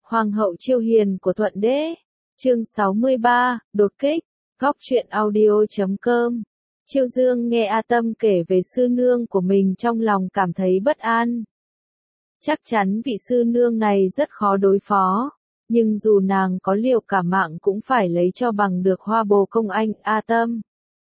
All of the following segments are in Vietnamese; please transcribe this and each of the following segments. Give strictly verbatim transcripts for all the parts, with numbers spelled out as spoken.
Hoàng hậu Chiêu Hiền của Thuận Đế. Chương sáu mươi ba, đột kích. Góc truyện audio chấm com. Chiêu Dương nghe A Tâm kể về sư nương của mình trong lòng cảm thấy bất an. Chắc chắn vị sư nương này rất khó đối phó, nhưng dù nàng có liều cả mạng cũng phải lấy cho bằng được Hoa Bồ Công Anh. A Tâm,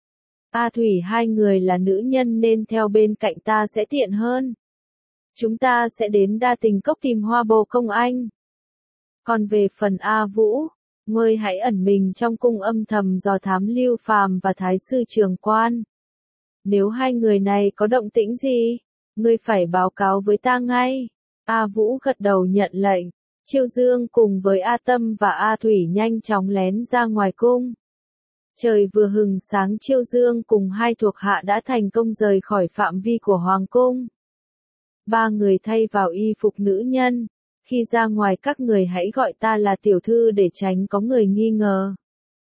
A Thủy hai người là nữ nhân nên theo bên cạnh ta sẽ tiện hơn. Chúng ta sẽ đến Đa Tình Cốc tìm Hoa Bồ Công Anh. Còn về phần A Vũ, ngươi hãy ẩn mình trong cung âm thầm dò thám Lưu Phàm và Thái sư Trường Quan. Nếu hai người này có động tĩnh gì, ngươi phải báo cáo với ta ngay. A Vũ gật đầu nhận lệnh. Chiêu Dương cùng với A Tâm và A Thủy nhanh chóng lén ra ngoài cung. Trời vừa hừng sáng, Chiêu Dương cùng hai thuộc hạ đã thành công rời khỏi phạm vi của Hoàng cung. Ba người thay vào y phục nữ nhân. Khi ra ngoài các người hãy gọi ta là tiểu thư để tránh có người nghi ngờ.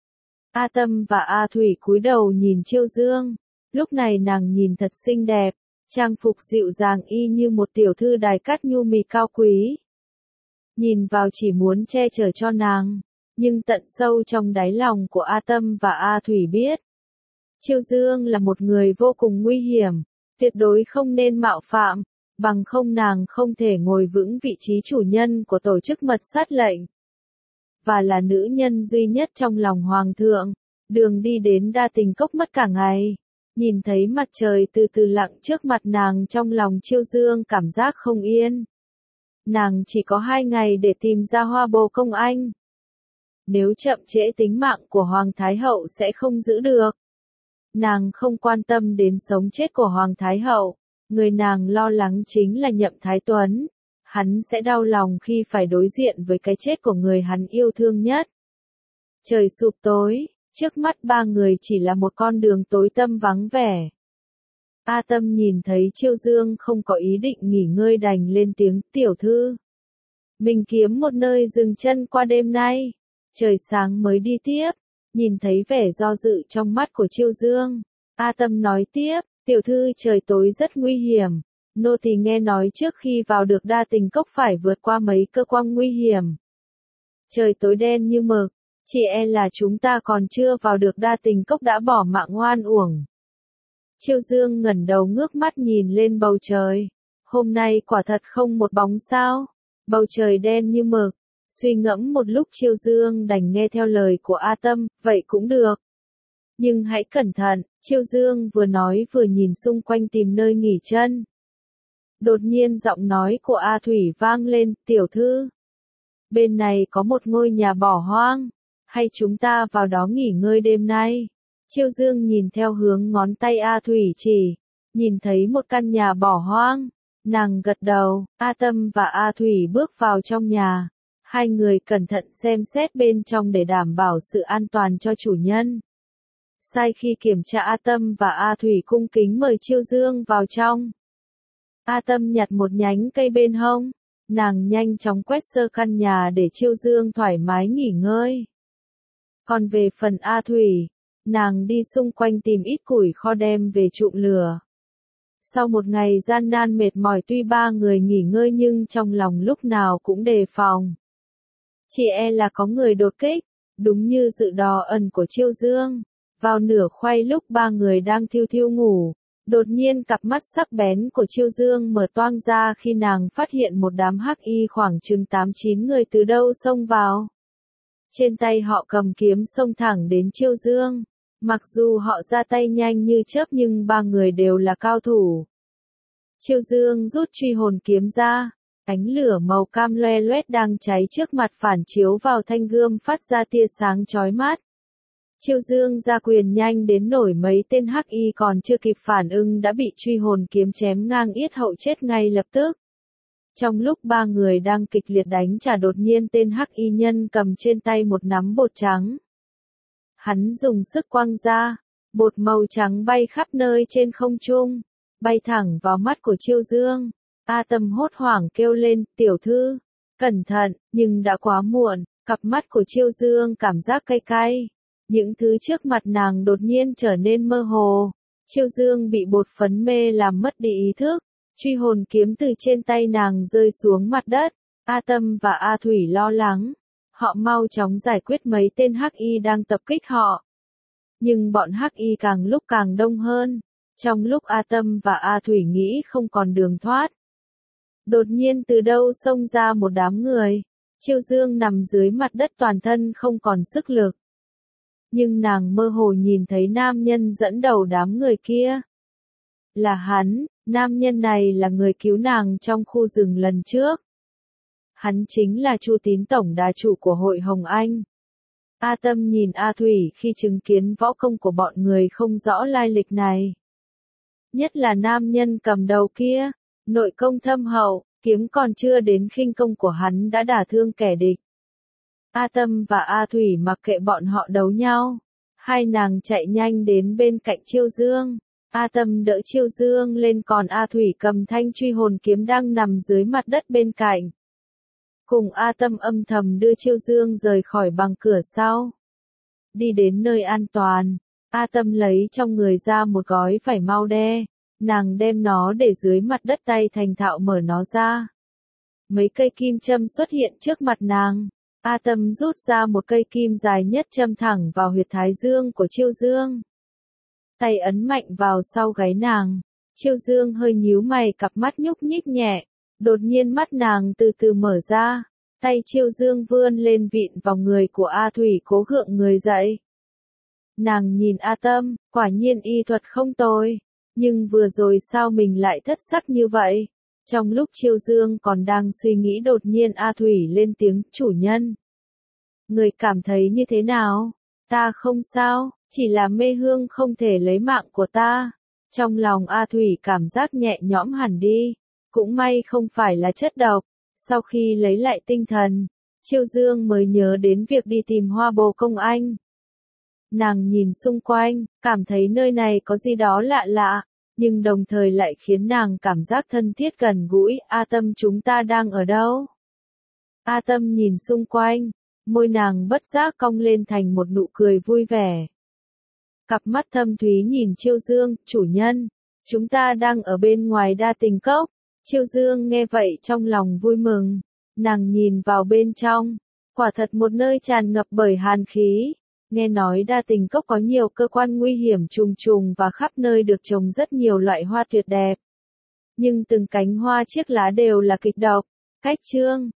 A Tâm và A Thủy cúi đầu nhìn Chiêu Dương. Lúc này nàng nhìn thật xinh đẹp, trang phục dịu dàng y như một tiểu thư đài cát nhu mì cao quý. Nhìn vào chỉ muốn che chở cho nàng, nhưng tận sâu trong đáy lòng của A Tâm và A Thủy biết. Chiêu Dương là một người vô cùng nguy hiểm, tuyệt đối không nên mạo phạm. Bằng không nàng không thể ngồi vững vị trí chủ nhân của tổ chức mật sát lệnh. Và là nữ nhân duy nhất trong lòng Hoàng thượng. Đường đi đến Đa Tình Cốc mất cả ngày. Nhìn thấy mặt trời từ từ lặn trước mặt nàng, trong lòng Chiêu Dương cảm giác không yên. Nàng chỉ có hai ngày để tìm ra Hoa Bồ Công Anh. Nếu chậm trễ tính mạng của Hoàng Thái Hậu sẽ không giữ được. Nàng không quan tâm đến sống chết của Hoàng Thái Hậu. Người nàng lo lắng chính là Nhậm Thái Tuấn. Hắn sẽ đau lòng khi phải đối diện với cái chết của người hắn yêu thương nhất. Trời sụp tối, trước mắt ba người chỉ là một con đường tối tăm vắng vẻ. A Tâm nhìn thấy Chiêu Dương không có ý định nghỉ ngơi đành lên tiếng, tiểu thư. Mình kiếm một nơi dừng chân qua đêm nay. Trời sáng mới đi tiếp. Nhìn thấy vẻ do dự trong mắt của Chiêu Dương, A Tâm nói tiếp. Tiểu thư, trời tối rất nguy hiểm. Nô tỳ nghe nói trước khi vào được Đa Tình Cốc phải vượt qua mấy cơ quan nguy hiểm. Trời tối đen như mực, chỉ e là chúng ta còn chưa vào được Đa Tình Cốc đã bỏ mạng oan uổng. Chiêu Dương ngẩng đầu ngước mắt nhìn lên bầu trời. Hôm nay quả thật không một bóng sao. Bầu trời đen như mực. Suy ngẫm một lúc Chiêu Dương đành nghe theo lời của A Tâm, vậy cũng được. Nhưng hãy cẩn thận, Chiêu Dương vừa nói vừa nhìn xung quanh tìm nơi nghỉ chân. Đột nhiên giọng nói của A Thủy vang lên, tiểu thư. Bên này có một ngôi nhà bỏ hoang, hay chúng ta vào đó nghỉ ngơi đêm nay? Chiêu Dương nhìn theo hướng ngón tay A Thủy chỉ, nhìn thấy một căn nhà bỏ hoang. Nàng gật đầu, A Tâm và A Thủy bước vào trong nhà. Hai người cẩn thận xem xét bên trong để đảm bảo sự an toàn cho chủ nhân. Sai khi kiểm tra, A Tâm và A Thủy cung kính mời Chiêu Dương vào trong. A Tâm nhặt một nhánh cây bên hông, nàng nhanh chóng quét sơ căn nhà để Chiêu Dương thoải mái nghỉ ngơi. Còn về phần A Thủy, nàng đi xung quanh tìm ít củi kho đem về trụm lửa. Sau một ngày gian nan mệt mỏi, tuy ba người nghỉ ngơi nhưng trong lòng lúc nào cũng đề phòng. Chỉ e là có người đột kích, đúng như dự đoán ẩn của Chiêu Dương. Vào nửa khuya lúc ba người đang thiêu thiêu ngủ, đột nhiên cặp mắt sắc bén của Chiêu Dương mở toang ra khi nàng phát hiện một đám hắc y khoảng chừng tám chín người từ đâu xông vào. Trên tay họ cầm kiếm xông thẳng đến Chiêu Dương. Mặc dù họ ra tay nhanh như chớp nhưng ba người đều là cao thủ. Chiêu Dương rút truy hồn kiếm ra, ánh lửa màu cam loe loét đang cháy trước mặt phản chiếu vào thanh gươm phát ra tia sáng chói mắt. Chiêu Dương ra quyền nhanh đến nổi mấy tên hắc y còn chưa kịp phản ứng đã bị truy hồn kiếm chém ngang yết hậu chết ngay lập tức. Trong lúc ba người đang kịch liệt đánh trả, đột nhiên tên hắc y nhân cầm trên tay một nắm bột trắng. Hắn dùng sức quăng ra, bột màu trắng bay khắp nơi trên không trung, bay thẳng vào mắt của Chiêu Dương. A Tâm hốt hoảng kêu lên, tiểu thư, cẩn thận, nhưng đã quá muộn, cặp mắt của Chiêu Dương cảm giác cay cay. Những thứ trước mặt nàng đột nhiên trở nên mơ hồ. Chiêu Dương bị bột phấn mê làm mất đi ý thức. Truy hồn kiếm từ trên tay nàng rơi xuống mặt đất. A Tâm và A Thủy lo lắng, họ mau chóng giải quyết mấy tên hắc y đang tập kích họ. Nhưng bọn hắc y càng lúc càng đông hơn, trong lúc A Tâm và A Thủy nghĩ không còn đường thoát. Đột nhiên từ đâu xông ra một đám người, Chiêu Dương nằm dưới mặt đất toàn thân không còn sức lực. Nhưng nàng mơ hồ nhìn thấy nam nhân dẫn đầu đám người kia. Là hắn, nam nhân này là người cứu nàng trong khu rừng lần trước. Hắn chính là Chu Tín tổng đà chủ của hội Hồng Anh. A Tâm nhìn A Thủy khi chứng kiến võ công của bọn người không rõ lai lịch này. Nhất là nam nhân cầm đầu kia, nội công thâm hậu, kiếm còn chưa đến khinh công của hắn đã đả thương kẻ địch. A Tâm và A Thủy mặc kệ bọn họ đấu nhau. Hai nàng chạy nhanh đến bên cạnh Chiêu Dương. A Tâm đỡ Chiêu Dương lên còn A Thủy cầm thanh truy hồn kiếm đang nằm dưới mặt đất bên cạnh. Cùng A Tâm âm thầm đưa Chiêu Dương rời khỏi bằng cửa sau. Đi đến nơi an toàn, A Tâm lấy trong người ra một gói vải mau đe. Nàng đem nó để dưới mặt đất tay thành thạo mở nó ra. Mấy cây kim châm xuất hiện trước mặt nàng. A Tâm rút ra một cây kim dài nhất châm thẳng vào huyệt thái dương của Chiêu Dương. Tay ấn mạnh vào sau gáy nàng. Chiêu Dương hơi nhíu mày, cặp mắt nhúc nhích nhẹ. Đột nhiên mắt nàng từ từ mở ra. Tay Chiêu Dương vươn lên vịn vào người của A Thủy cố gượng người dậy. Nàng nhìn A Tâm, quả nhiên y thuật không tồi. Nhưng vừa rồi sao mình lại thất sắc như vậy? Trong lúc Chiêu Dương còn đang suy nghĩ đột nhiên A Thủy lên tiếng, chủ nhân. Người cảm thấy như thế nào? Ta không sao, chỉ là mê hương không thể lấy mạng của ta. Trong lòng A Thủy cảm giác nhẹ nhõm hẳn đi. Cũng may không phải là chất độc. Sau khi lấy lại tinh thần, Chiêu Dương mới nhớ đến việc đi tìm Hoa Bồ Công Anh. Nàng nhìn xung quanh, cảm thấy nơi này có gì đó lạ lạ, nhưng đồng thời lại khiến nàng cảm giác thân thiết gần gũi. A Tâm, chúng ta đang ở đâu? A Tâm nhìn xung quanh, môi nàng bất giác cong lên thành một nụ cười vui vẻ. Cặp mắt thâm thúy nhìn Chiêu Dương, chủ nhân, chúng ta đang ở bên ngoài Đa Tình Cốc. Chiêu Dương nghe vậy trong lòng vui mừng, nàng nhìn vào bên trong, quả thật một nơi tràn ngập bởi hàn khí. Nghe nói Đa Tình Cốc có nhiều cơ quan nguy hiểm trùng trùng và khắp nơi được trồng rất nhiều loại hoa tuyệt đẹp. Nhưng từng cánh hoa chiếc lá đều là kịch độc. Cách chương